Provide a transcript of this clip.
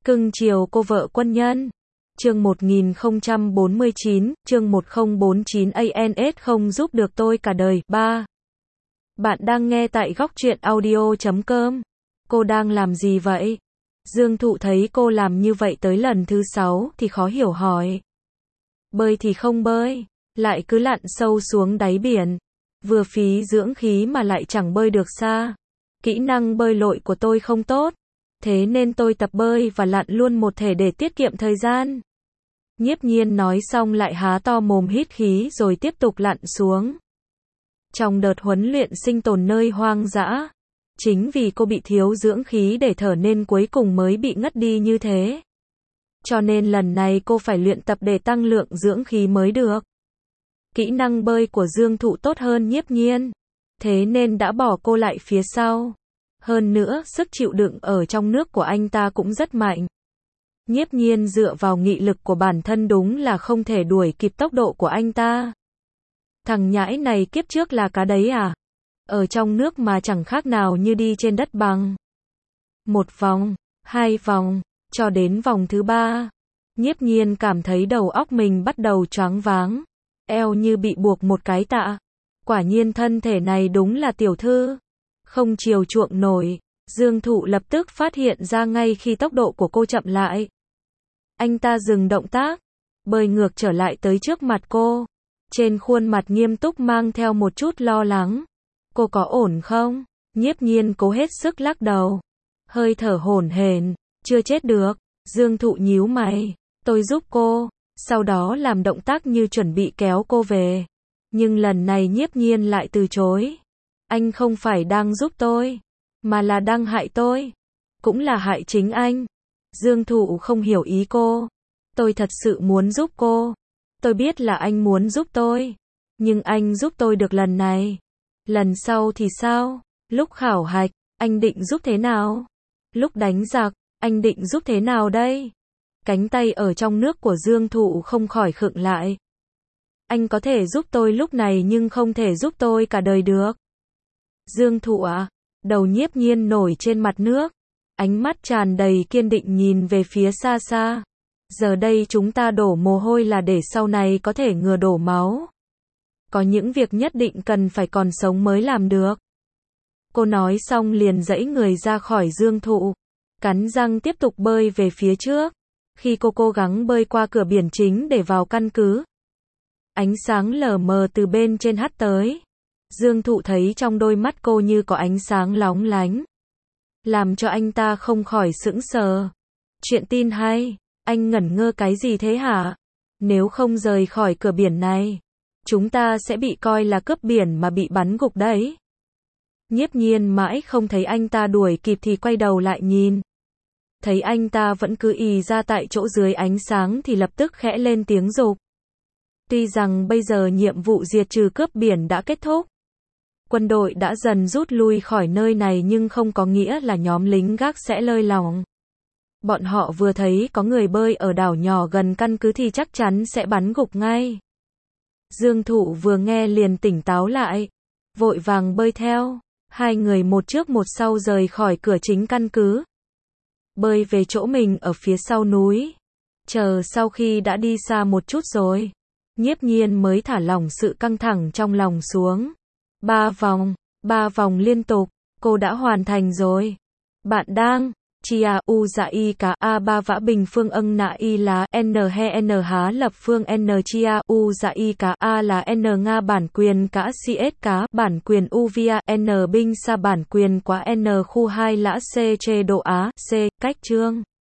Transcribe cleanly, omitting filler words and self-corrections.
Cưng chiều cô vợ quân nhân. Chương 1049, chương 1049 ANS không giúp được tôi cả đời. 3. Bạn đang nghe tại góc truyện audio.com. Cô đang làm gì vậy? Dương Thụ thấy cô làm như vậy tới lần thứ 6 thì khó hiểu hỏi. Bơi thì không bơi, lại cứ lặn sâu xuống đáy biển. Vừa phí dưỡng khí mà lại chẳng bơi được xa. Kỹ năng bơi lội của tôi không tốt. Thế nên tôi tập bơi và lặn luôn một thể để tiết kiệm thời gian. Nhiếp Nhiên nói xong lại há to mồm hít khí rồi tiếp tục lặn xuống. Trong đợt huấn luyện sinh tồn nơi hoang dã, chính vì cô bị thiếu dưỡng khí để thở nên cuối cùng mới bị ngất đi như thế. Cho nên lần này cô phải luyện tập để tăng lượng dưỡng khí mới được. Kỹ năng bơi của Dương Thụ tốt hơn Nhiếp Nhiên, thế nên đã bỏ cô lại phía sau. Hơn nữa, sức chịu đựng ở trong nước của anh ta cũng rất mạnh. Nhiếp Nhiên dựa vào nghị lực của bản thân đúng là không thể đuổi kịp tốc độ của anh ta. Thằng nhãi này kiếp trước là cá đấy à? Ở trong nước mà chẳng khác nào như đi trên đất bằng. Một vòng, hai vòng, cho đến vòng thứ 3. Nhiếp Nhiên cảm thấy đầu óc mình bắt đầu choáng váng. Eo như bị buộc một cái tạ. Quả nhiên thân thể này đúng là tiểu thư. Không chiều chuộng nổi. Dương Thụ lập tức phát hiện ra ngay khi tốc độ của cô chậm lại. Anh ta dừng động tác, bơi ngược trở lại tới trước mặt cô. Trên khuôn mặt nghiêm túc mang theo một chút lo lắng. Cô có ổn không? Nhiếp Nhiên cố hết sức lắc đầu. Hơi thở hổn hển, chưa chết được. Dương Thụ nhíu mày. Tôi giúp cô. Sau đó làm động tác như chuẩn bị kéo cô về. Nhưng lần này Nhiếp Nhiên lại từ chối. Anh không phải đang giúp tôi, mà là đang hại tôi. Cũng là hại chính anh. Dương Thụ không hiểu ý cô. Tôi thật sự muốn giúp cô. Tôi biết là anh muốn giúp tôi. Nhưng anh giúp tôi được lần này. Lần sau thì sao? Lúc khảo hạch, anh định giúp thế nào? Lúc đánh giặc, anh định giúp thế nào đây? Cánh tay ở trong nước của Dương Thụ không khỏi khựng lại. Anh có thể giúp tôi lúc này nhưng không thể giúp tôi cả đời được. Dương Thụ à? Đầu Nhiếp Nhiên nổi trên mặt nước. Ánh mắt tràn đầy kiên định nhìn về phía xa xa. Giờ đây chúng ta đổ mồ hôi là để sau này có thể ngừa đổ máu. Có những việc nhất định cần phải còn sống mới làm được. Cô nói xong liền giãy người ra khỏi Dương Thụ. Cắn răng tiếp tục bơi về phía trước. Khi cô cố gắng bơi qua cửa biển chính để vào căn cứ, ánh sáng lờ mờ từ bên trên hắt tới. Dương Thụ thấy trong đôi mắt cô như có ánh sáng lóng lánh, làm cho anh ta không khỏi sững sờ. Chuyện tin hay, anh ngẩn ngơ cái gì thế hả? Nếu không rời khỏi cửa biển này, chúng ta sẽ bị coi là cướp biển mà bị bắn gục đấy. Nhiếp Nhiên mãi không thấy anh ta đuổi kịp thì quay đầu lại nhìn. Thấy anh ta vẫn cứ ì ra tại chỗ dưới ánh sáng thì lập tức khẽ lên tiếng giục. Tuy rằng bây giờ nhiệm vụ diệt trừ cướp biển đã kết thúc, quân đội đã dần rút lui khỏi nơi này nhưng không có nghĩa là nhóm lính gác sẽ lơi lỏng. Bọn họ vừa thấy có người bơi ở đảo nhỏ gần căn cứ thì chắc chắn sẽ bắn gục ngay. Dương Thụ vừa nghe liền tỉnh táo lại, vội vàng bơi theo. Hai người một trước một sau rời khỏi cửa chính căn cứ, bơi về chỗ mình ở phía sau núi. Chờ sau khi đã đi xa một chút rồi, Nhiếp Nhiên mới thả lỏng sự căng thẳng trong lòng xuống. 3 vòng liên tục, cô đã hoàn thành rồi. Bạn đang chia u dạ y cá a ba vã bình phương âng nạ y lá n he n há lập phương n chia u dạ y cá a là n nga bản quyền cá cs cá bản quyền u via n binh sa bản quyền quá n khu 2 lã c chế độ á c cách chương